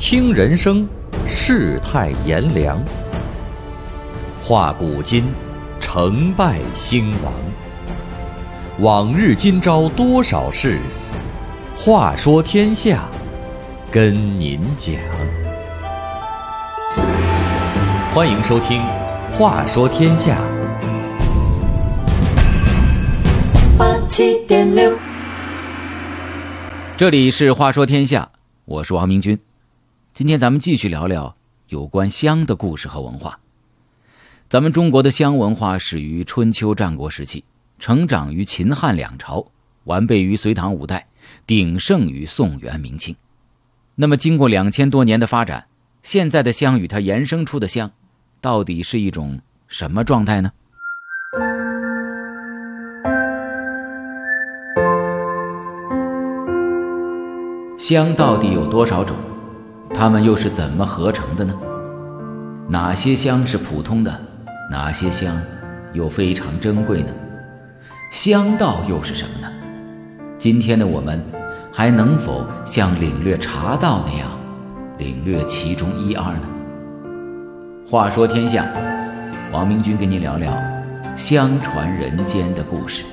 听人生，世态炎凉；话古今，成败兴亡。往日今朝多少事，话说天下，跟您讲。欢迎收听《话说天下》。 87.6， 这里是话说天下，我是王明君。今天咱们继续聊聊有关香的故事和文化。咱们中国的香文化始于春秋战国时期，成长于秦汉两朝，完备于隋唐五代，鼎盛于宋元明清。那么经过2000多年的发展，现在的香与它延伸出的香，到底是一种什么状态呢？香到底有多少种？它们又是怎么合成的呢？哪些香是普通的？哪些香又非常珍贵呢？香道又是什么呢？今天的我们还能否像领略茶道那样领略其中一二呢？话说天下，王明君跟您聊聊香传人间的故事。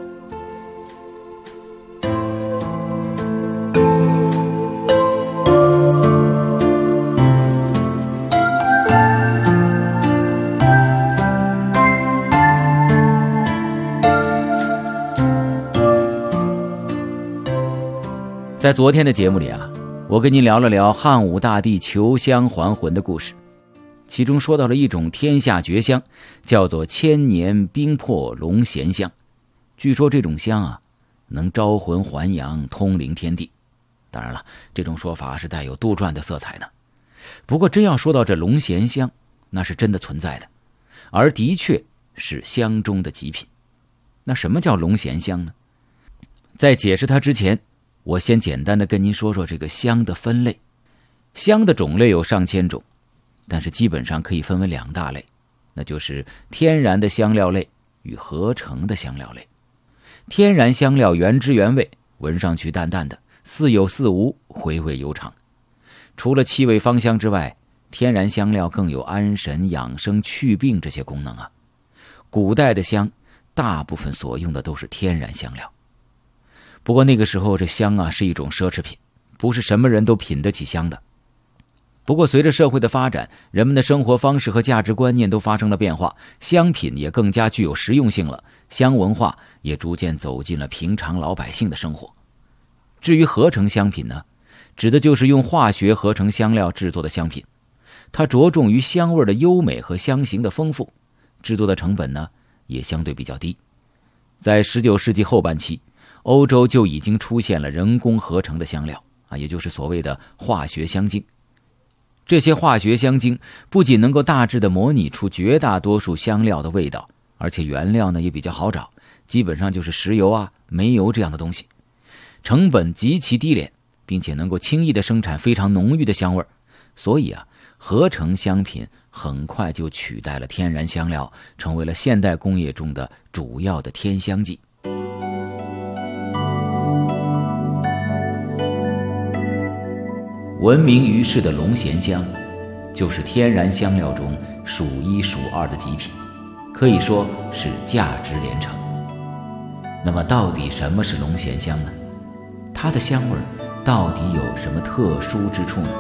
在昨天的节目里啊，我跟您聊了聊汉武大帝求香还魂的故事，其中说到了一种天下绝香，叫做千年冰魄龙涎香。据说这种香啊，能招魂还阳，通灵天地。当然了，这种说法是带有杜撰的色彩的。不过真要说到这龙涎香，那是真的存在的，而的确是香中的极品。那什么叫龙涎香呢？在解释它之前，我先简单的跟您说说这个香的分类。香的种类有上千种，但是基本上可以分为两大类，那就是天然的香料类与合成的香料类。天然香料原汁原味，闻上去淡淡的，似有似无，回味悠长。除了气味芳香之外，天然香料更有安神养生祛病这些功能啊。古代的香大部分所用的都是天然香料。不过那个时候这香啊是一种奢侈品，不是什么人都品得起香的。不过随着社会的发展，人们的生活方式和价值观念都发生了变化，香品也更加具有实用性了，香文化也逐渐走进了平常老百姓的生活。至于合成香品呢，指的就是用化学合成香料制作的香品，它着重于香味的优美和香型的丰富，制作的成本呢也相对比较低。在19世纪后半期，欧洲就已经出现了人工合成的香料啊，也就是所谓的化学香精。这些化学香精不仅能够大致的模拟出绝大多数香料的味道，而且原料呢也比较好找，基本上就是石油啊、煤油这样的东西，成本极其低廉，并且能够轻易的生产非常浓郁的香味。所以啊，合成香品很快就取代了天然香料，成为了现代工业中的主要的添香剂。闻名于世的龙涎香就是天然香料中数一数二的极品，可以说是价值连城。那么到底什么是龙涎香呢？它的香味到底有什么特殊之处呢？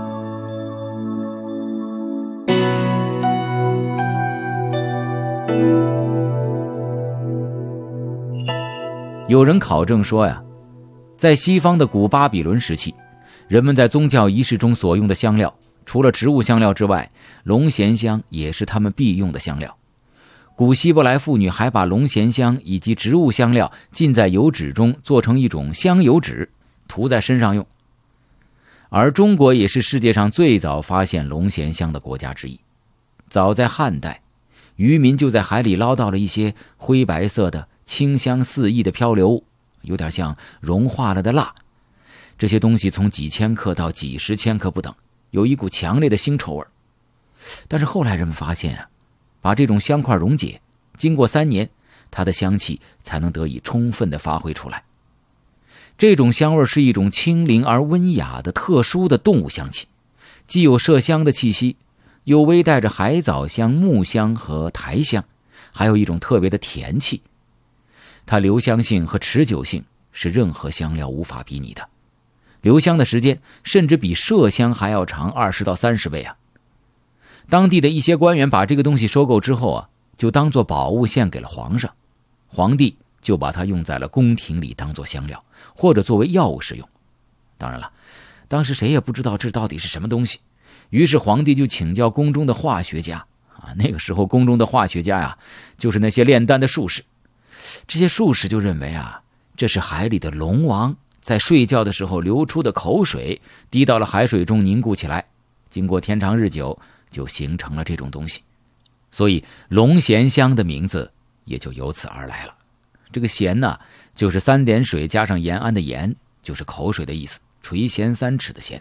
有人考证说呀，在西方的古巴比伦时期，人们在宗教仪式中所用的香料，除了植物香料之外，龙涎香也是他们必用的香料。古希伯来妇女还把龙涎香以及植物香料浸在油脂中，做成一种香油脂，涂在身上用。而中国也是世界上最早发现龙涎香的国家之一。早在汉代，渔民就在海里捞到了一些灰白色的清香四溢的漂流物，有点像融化了的蜡。这些东西从几千克到几十千克不等，有一股强烈的腥臭味。但是后来人们发现啊，把这种香块溶解，经过3年，它的香气才能得以充分的发挥出来。这种香味是一种清灵而温雅的特殊的动物香气， 既有麝香的气息，又微带着海藻香、木香和苔香，还有一种特别的甜气。它留香性和持久性是任何香料无法比拟的，留香的时间甚至比麝香还要长20到30倍啊！当地的一些官员把这个东西收购之后啊，就当作宝物献给了皇上，皇帝就把它用在了宫廷里当作香料，或者作为药物使用。当然了，当时谁也不知道这到底是什么东西，于是皇帝就请教宫中的化学家啊。那个时候宫中的化学家呀，就是那些炼丹的术士。这些术士就认为啊，这是海里的龙王在睡觉的时候流出的口水滴到了海水中凝固起来，经过天长日久就形成了这种东西，所以龙涎香的名字也就由此而来了。这个涎呢，就是3点水加上盐胺的盐，就是口水的意思，垂涎3尺的涎。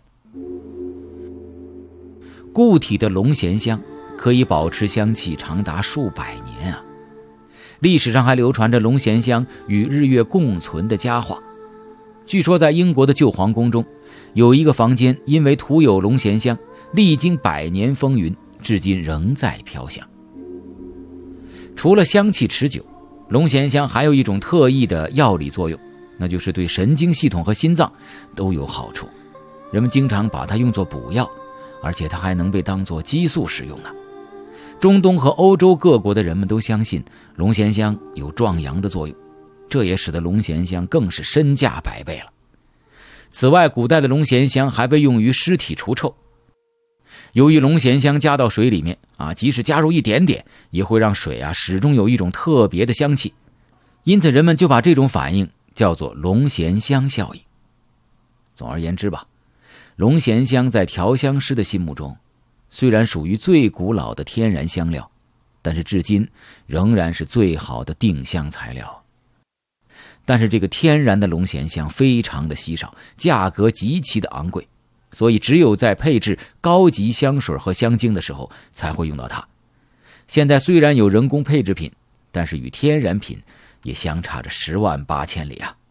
固体的龙涎香可以保持香气长达数百年啊！历史上还流传着龙涎香与日月共存的佳话。据说在英国的旧皇宫中，有一个房间因为涂有龙涎香，历经100年风云，至今仍在飘香。除了香气持久，龙涎香还有一种特异的药理作用，那就是对神经系统和心脏都有好处。人们经常把它用作补药，而且它还能被当作激素使用呢。中东和欧洲各国的人们都相信龙涎香有壮阳的作用，这也使得龙涎香更是身价100倍了。此外，古代的龙涎香还被用于尸体除臭。由于龙涎香加到水里面啊，即使加入一点点，也会让水啊始终有一种特别的香气，因此人们就把这种反应叫做龙涎香效应。总而言之吧，龙涎香在调香师的心目中，虽然属于最古老的天然香料，但是至今仍然是最好的定香材料。但是这个天然的龙涎香非常的稀少，价格极其的昂贵，所以只有在配制高级香水和香精的时候才会用到它。现在虽然有人工配制品，但是与天然品也相差着10万8千里啊！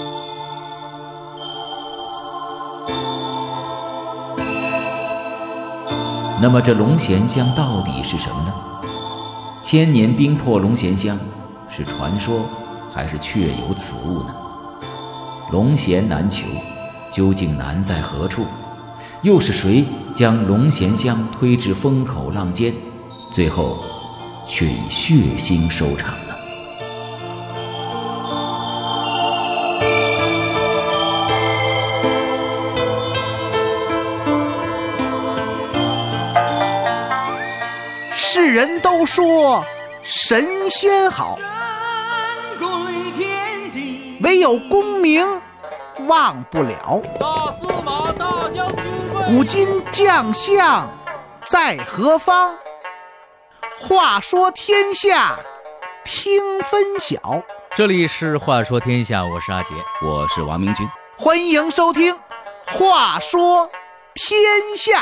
那么这龙涎香到底是什么呢？千年冰魄龙涎香是传说还是确有此物呢？龙涎难求，究竟难在何处？又是谁将龙涎香推至风口浪尖，最后却以血腥收场呢？ 世人都说神仙好，唯有功名忘不了。 大司马大将军问： 古今将相在何方？话说天下听分晓。 这里是话说天下，我是阿杰， 我是王明君， 欢迎收听话说天下。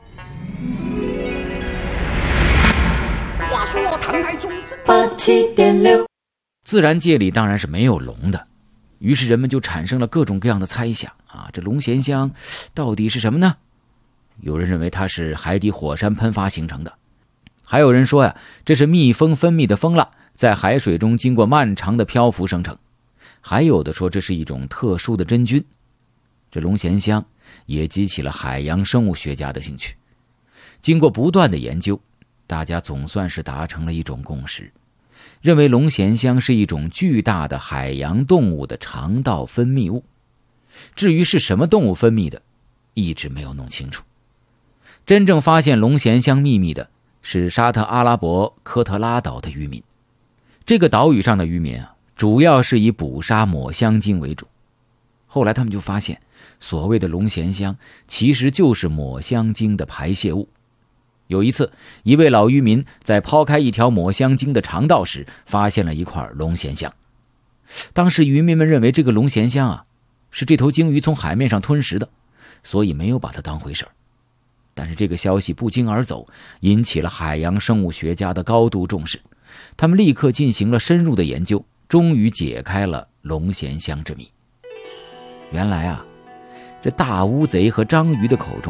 话说唐太宗 87.6， 自然界里当然是没有龙的，于是人们就产生了各种各样的猜想啊，这龙涎香到底是什么呢？有人认为它是海底火山喷发形成的，还有人说呀，这是蜜蜂分泌的蜂蜡在海水中经过漫长的漂浮生成，还有的说这是一种特殊的真菌。这龙涎香也激起了海洋生物学家的兴趣，经过不断的研究，大家总算是达成了一种共识，认为龙涎香是一种巨大的海洋动物的肠道分泌物。至于是什么动物分泌的，一直没有弄清楚。真正发现龙涎香秘密的是沙特阿拉伯科特拉岛的渔民。这个岛屿上的渔民啊，主要是以捕杀抹香鲸为主。后来他们就发现，所谓的龙涎香其实就是抹香鲸的排泄物。有一次，一位老渔民在抛开一条抹香鲸的肠道时，发现了一块龙涎香。当时渔民们认为这个龙涎香啊，是这头鲸鱼从海面上吞食的，所以没有把它当回事儿。但是这个消息不胫而走，引起了海洋生物学家的高度重视。他们立刻进行了深入的研究，终于解开了龙涎香之谜。原来啊，这大乌贼和章鱼的口中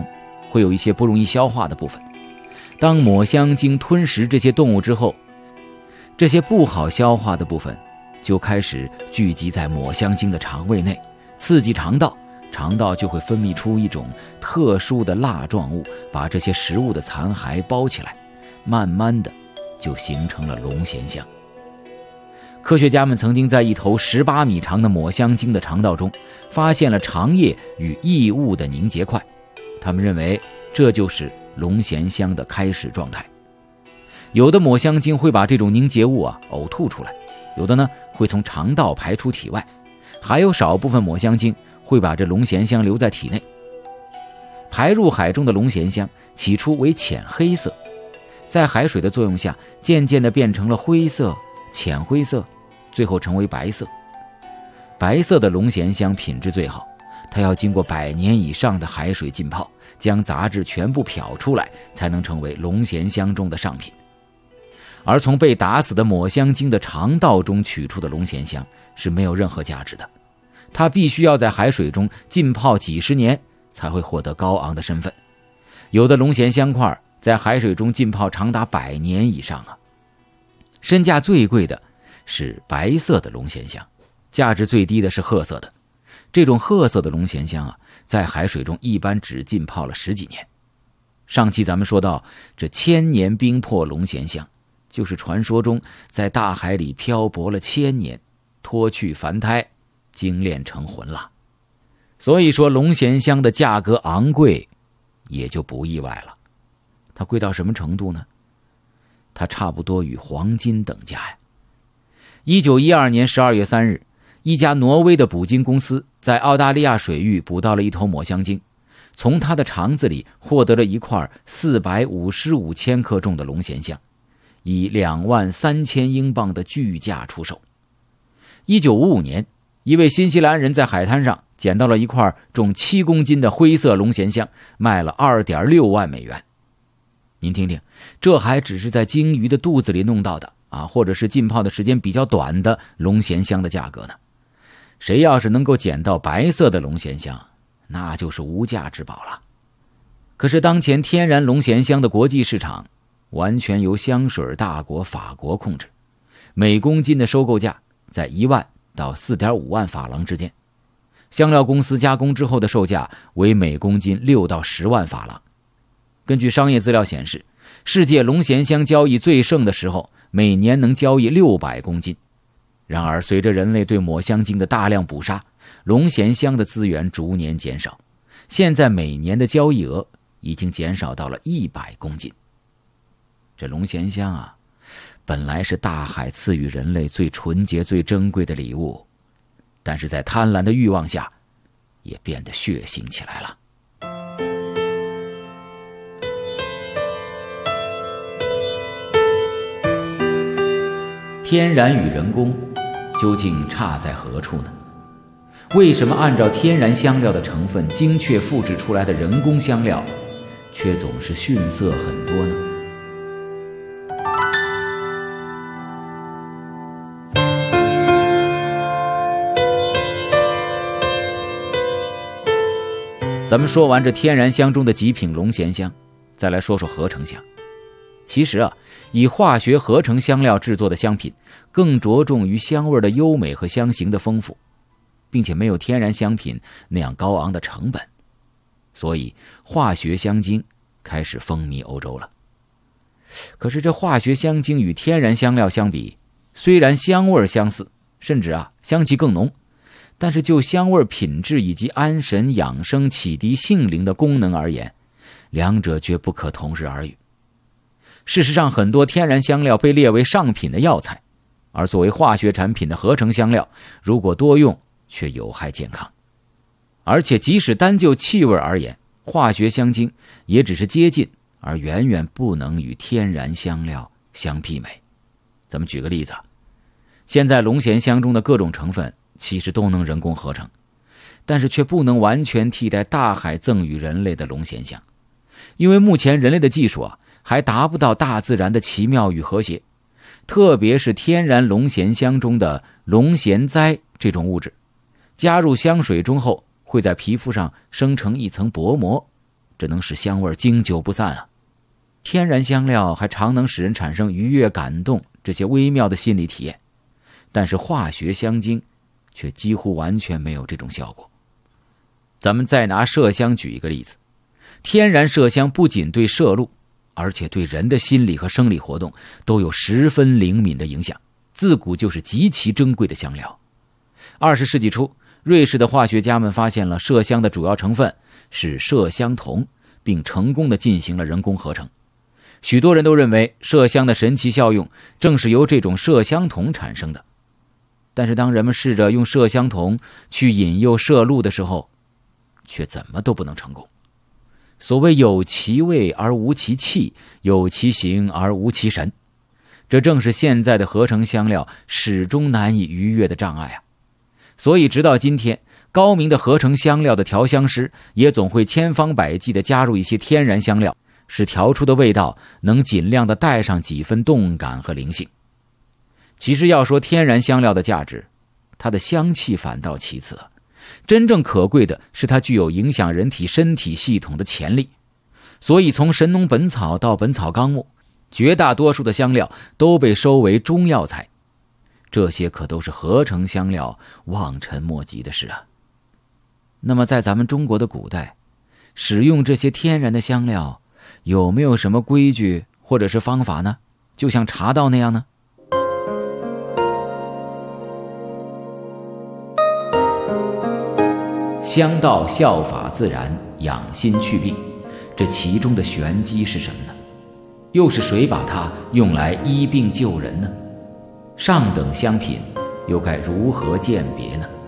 会有一些不容易消化的部分。当抹香鲸吞食这些动物之后，这些不好消化的部分就开始聚集在抹香鲸的肠胃内，刺激肠道，肠道就会分泌出一种特殊的蜡状物，把这些食物的残骸包起来，慢慢的就形成了龙涎香。科学家们曾经在一头18米长的抹香鲸的肠道中发现了肠液与异物的凝结块，他们认为这就是龙涎香的开始状态。有的抹香鲸会把这种凝结物呕吐出来，有的呢会从肠道排出体外，还有少部分抹香鲸会把这龙涎香留在体内。排入海中的龙涎香起初为浅黑色，在海水的作用下渐渐地变成了灰色、浅灰色，最后成为白色。白色的龙涎香品质最好，它要经过100年以上的海水浸泡，将杂质全部漂出来，才能成为龙涎香中的上品。而从被打死的抹香鲸的肠道中取出的龙涎香是没有任何价值的，它必须要在海水中浸泡几十年才会获得高昂的身份。有的龙涎香块在海水中浸泡长达100年以上身价最贵的是白色的龙涎香，价值最低的是褐色的。这种褐色的龙涎香在海水中一般只浸泡了10几年。上期咱们说到，这1000年冰魄龙涎香就是传说中在大海里漂泊了1000年，脱去凡胎，精炼成魂了。所以说龙涎香的价格昂贵也就不意外了。它贵到什么程度呢？它差不多与黄金等价呀。1912年12月3日，一家挪威的捕鲸公司在澳大利亚水域捕到了一头抹香鲸，从它的肠子里获得了一块455千克重的龙涎香，以23000英镑的巨价出售。1955年，一位新西兰人在海滩上捡到了一块重7公斤的灰色龙涎香，卖了2.6万美元。您听听，这还只是在鲸鱼的肚子里弄到的或者是浸泡的时间比较短的龙涎香的价格呢？谁要是能够捡到白色的龙涎香，那就是无价之宝了。可是当前天然龙涎香的国际市场完全由香水大国法国控制，每公斤的收购价在1万到4.5万法郎之间，香料公司加工之后的售价为每公斤6到10万法郎。根据商业资料显示，世界龙涎香交易最盛的时候，每年能交易600公斤。然而随着人类对抹香鲸的大量捕杀，龙涎香的资源逐年减少，现在每年的交易额已经减少到了100公斤。这龙涎香本来是大海赐予人类最纯洁最珍贵的礼物，但是在贪婪的欲望下也变得血腥起来了。天然与人工究竟差在何处呢？为什么按照天然香料的成分精确复制出来的人工香料却总是逊色很多呢？咱们说完这天然香中的极品龙涎香，再来说说合成香。其实以化学合成香料制作的香品更着重于香味的优美和香型的丰富，并且没有天然香品那样高昂的成本，所以化学香精开始风靡欧洲了。可是这化学香精与天然香料相比，虽然香味相似，甚至香气更浓，但是就香味品质以及安神养生启迪性灵的功能而言，两者却不可同日而语。事实上，很多天然香料被列为上品的药材，而作为化学产品的合成香料，如果多用却有害健康。而且即使单就气味而言，化学香精也只是接近，而远远不能与天然香料相媲美。咱们举个例子，现在龙涎香中的各种成分其实都能人工合成，但是却不能完全替代大海赠予人类的龙涎香，因为目前人类的技术还达不到大自然的奇妙与和谐，特别是天然龙涎香中的龙涎苷这种物质，加入香水中后会在皮肤上生成一层薄膜， 这能使香味经久不散啊。天然香料还常能使人产生愉悦感动这些微妙的心理体验，但是化学香精却几乎完全没有这种效果。咱们再拿麝香举一个例子，天然麝香不仅对麝鹿，而且对人的心理和生理活动都有十分灵敏的影响，自古就是极其珍贵的香料。20世纪初，瑞士的化学家们发现了麝香的主要成分是麝香酮，并成功地进行了人工合成。许多人都认为麝香的神奇效用正是由这种麝香酮产生的。但是当人们试着用麝香酮去引诱麝鹿的时候，却怎么都不能成功。所谓有其味而无其气，有其形而无其神，这正是现在的合成香料始终难以逾越的障碍啊！所以直到今天，高明的合成香料的调香师也总会千方百计地加入一些天然香料，使调出的味道能尽量地带上几分动感和灵性。其实要说天然香料的价值，它的香气反倒其次啊，真正可贵的是它具有影响人体身体系统的潜力。所以从神农本草到本草纲目，绝大多数的香料都被收为中药材，这些可都是合成香料望尘莫及的事啊。那么在咱们中国的古代，使用这些天然的香料有没有什么规矩或者是方法呢？就像茶道那样呢？香道效法自然，养心祛病，这其中的玄机是什么呢？又是谁把它用来医病救人呢？上等香品又该如何鉴别呢？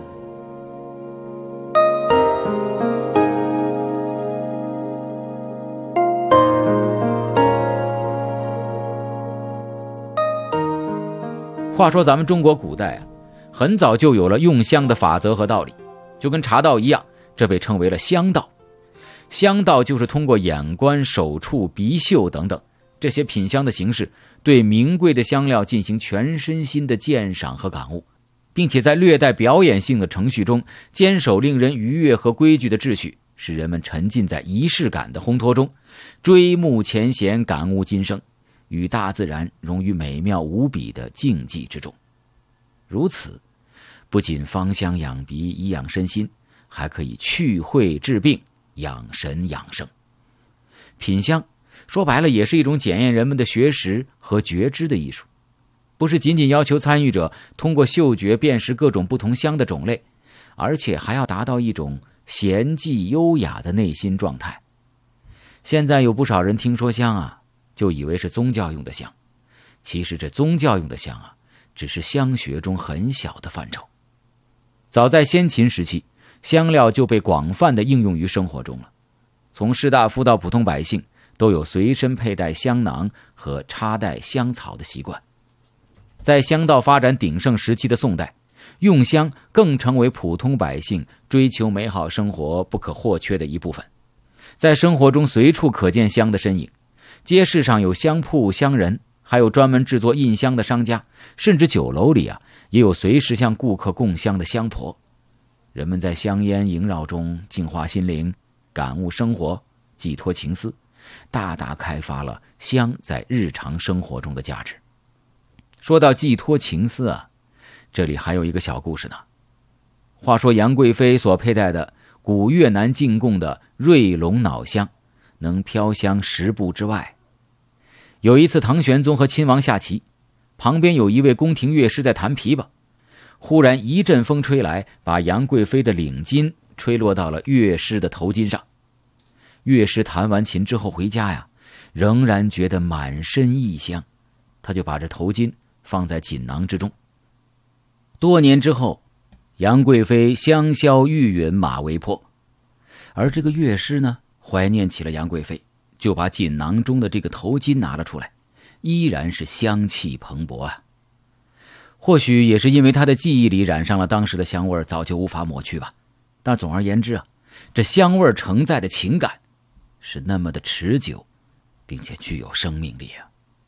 话说咱们中国古代啊，很早就有了用香的法则和道理，就跟茶道一样，这被称为了香道。香道就是通过眼观、手触、鼻嗅等等这些品香的形式，对名贵的香料进行全身心的鉴赏和感悟，并且在略带表演性的程序中坚守令人愉悦和规矩的秩序，使人们沉浸在仪式感的烘托中，追慕前贤，感悟今生，与大自然融于美妙无比的静寂之中。如此，不仅芳香养鼻，以养身心，还可以去秽治病，养神养生。品香说白了也是一种检验人们的学识和觉知的艺术，不是仅仅要求参与者通过嗅觉辨识各种不同香的种类，而且还要达到一种娴寂优雅的内心状态。现在有不少人听说香啊，就以为是宗教用的香，其实这宗教用的香啊，只是香学中很小的范畴。早在先秦时期，香料就被广泛地应用于生活中了，从士大夫到普通百姓都有随身佩戴香囊和插戴香草的习惯。在香道发展鼎盛时期的宋代，用香更成为普通百姓追求美好生活不可或缺的一部分。在生活中随处可见香的身影，街市上有香铺香人，还有专门制作印香的商家，甚至酒楼里啊，也有随时向顾客供香的香婆。人们在香烟萦绕中净化心灵，感悟生活，寄托情思，大大开发了香在日常生活中的价值。说到寄托情思啊，这里还有一个小故事呢。话说杨贵妃所佩戴的古越南进贡的瑞龙脑香，能飘香10步之外。有一次唐玄宗和亲王下棋，旁边有一位宫廷乐师在弹琵琶，忽然一阵风吹来，把杨贵妃的领巾吹落到了乐师的头巾上。乐师弹完琴之后回家呀，仍然觉得满身异香，他就把这头巾放在锦囊之中。多年之后，杨贵妃香消玉殒，马嵬坡，而这个乐师呢，怀念起了杨贵妃，就把锦囊中的这个头巾拿了出来，依然是香气蓬勃啊。或许也是因为他的记忆里染上了当时的香味，早就无法抹去吧。但总而言之啊，这香味承载的情感是那么的持久，并且具有生命力啊。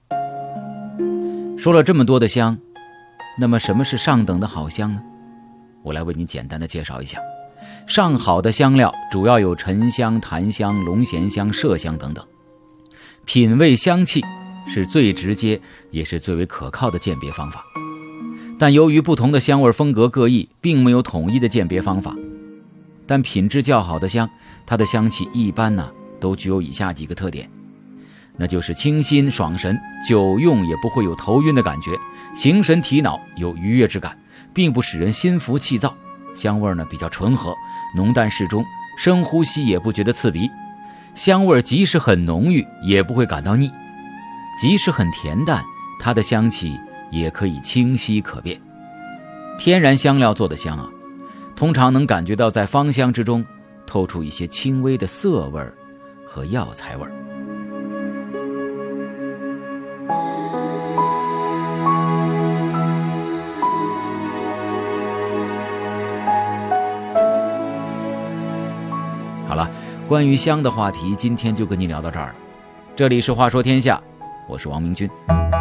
说了这么多的香，那么什么是上等的好香呢？我来为你简单的介绍一下。 上好的香料主要有沉香、檀香、龙涎香、麝香等等。品味香气是最直接也是最为可靠的鉴别方法。但由于不同的香味风格各异，并没有统一的鉴别方法。但品质较好的香，它的香气一般都具有以下几个特点，那就是清新爽神，久用也不会有头晕的感觉，形神提脑，有愉悦之感，并不使人心浮气躁。香味比较醇和，浓淡适中，深呼吸也不觉得刺鼻。香味即使很浓郁，也不会感到腻；即使很恬淡，它的香气也可以清晰可辨。天然香料做的香通常能感觉到在芳香之中透出一些轻微的涩味和药材味。好了，关于香的话题今天就跟你聊到这儿了。这里是话说天下，我是王明君。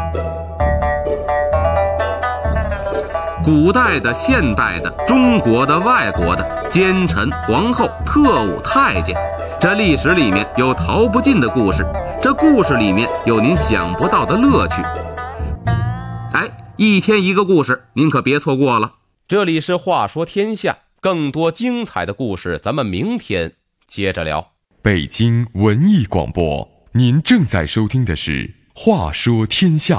古代的、现代的、中国的、外国的，奸臣、皇后、特务、太监，这历史里面有逃不尽的故事，这故事里面有您想不到的乐趣。一天一个故事，您可别错过了。 这里是话说天下，更多精彩的故事咱们明天接着聊。 北京文艺广播，您正在收听的是话说天下。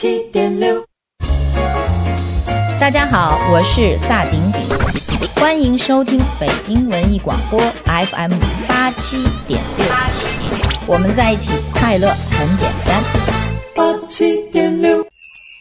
大家好，我是萨顶顶，欢迎收听北京文艺广播 FM 87.6，我们在一起，快乐很简单。87.6。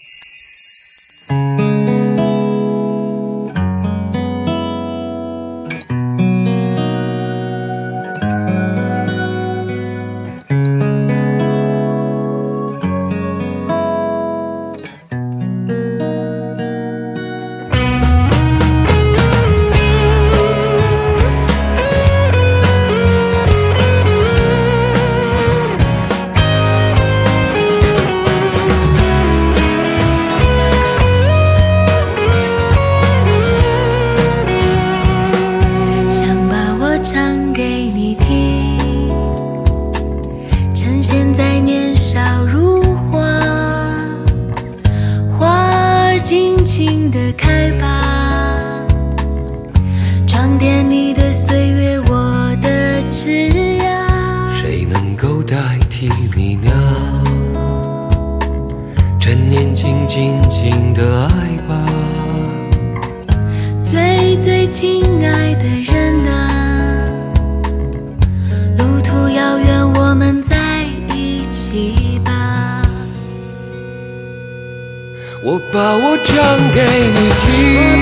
最亲爱的人啊，路途遥远，我们在一起吧。 我把我唱给你听，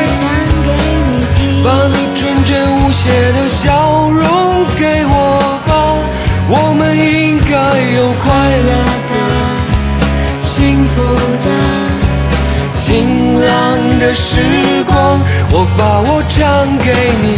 把你纯真无邪的笑容给我吧。我们应该有快乐的、幸福的、晴朗的时光。我把我唱给你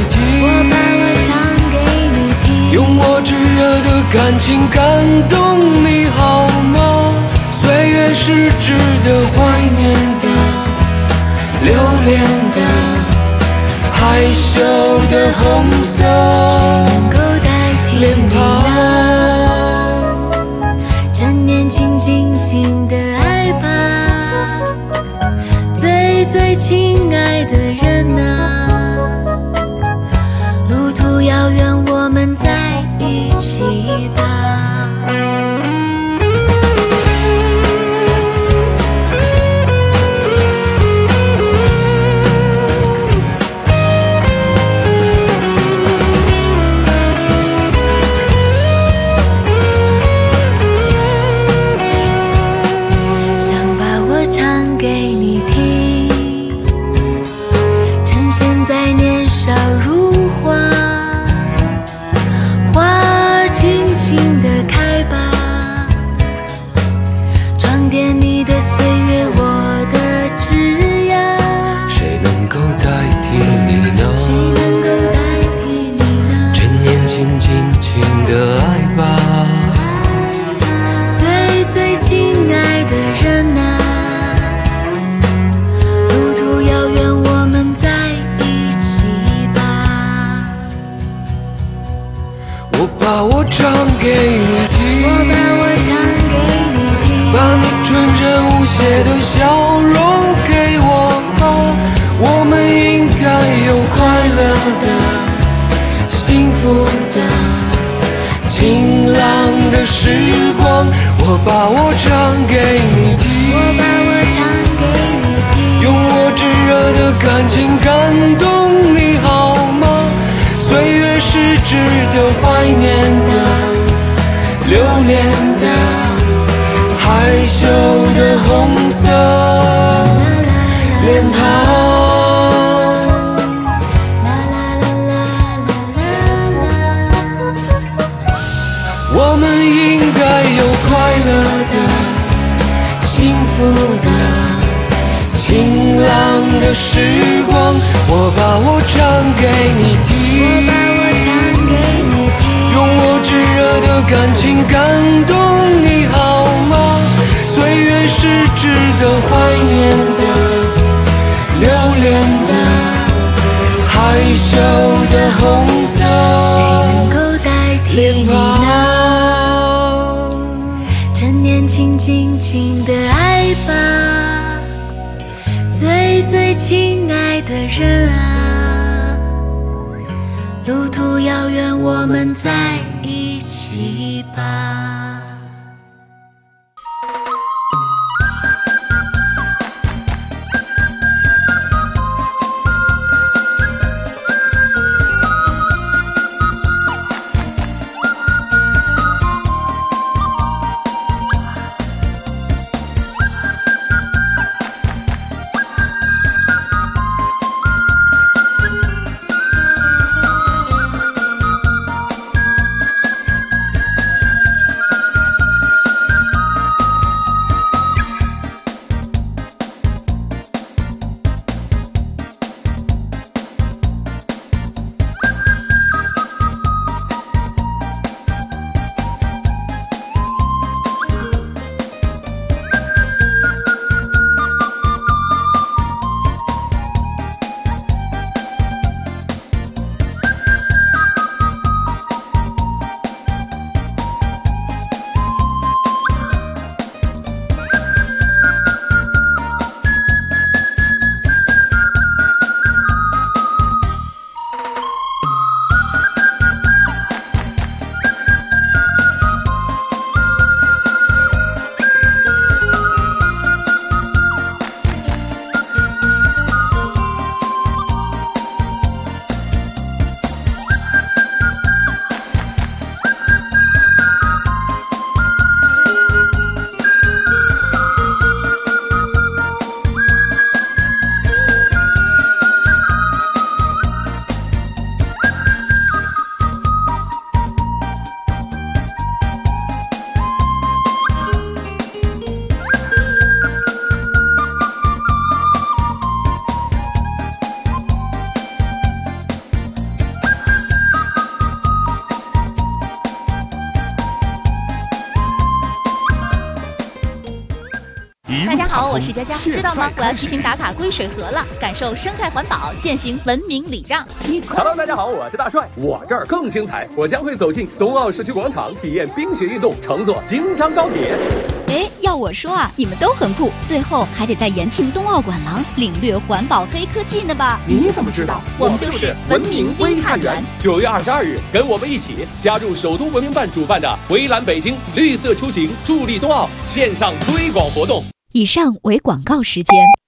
听，用我炙热的感情感动你好吗？岁月是值得怀念的、留恋的、害羞的红色脸庞， 趁年轻轻轻的爱吧，最亲爱的人啊，路途遥远，我们在一起吧。 把我唱给你听， 我把我唱给你听， 把你纯真无邪的笑容给我吧，我们应该有快乐的、幸福的、晴朗的时光。我把我唱给你听， 我把我唱给你听， 用我炙热的感情感动你好吗？岁月是值得怀念的、留恋的、害羞的红色脸庞。我们应该有快乐的、幸福的、晴朗的时光。我把我唱给你听， 我把我唱给你听， 用我炙热的感情感动你好吗？岁月是值得怀念的、留恋的、害羞的红色谁能够代替你呢？趁年轻尽情的爱吧，最最亲爱的人啊，路途遥远，我们在一起吧。 大家好，我是佳佳，知道吗？我要提醒打卡归水河了，感受生态环保，践行文明礼让。 Hello， 大家好，我是大帅，我这儿更精彩，我将会走进冬奥社区广场，体验冰雪运动，乘坐京张高铁。 哎，要我说啊，你们都很酷，最后还得在延庆冬奥馆廊领略环保黑科技呢吧？ 你怎么知道？ 我们就是文明微探员。 9月22日，跟我们一起加入首都文明办主办的微蓝北京绿色出行助力冬奥线上推广活动。 以上为广告时间。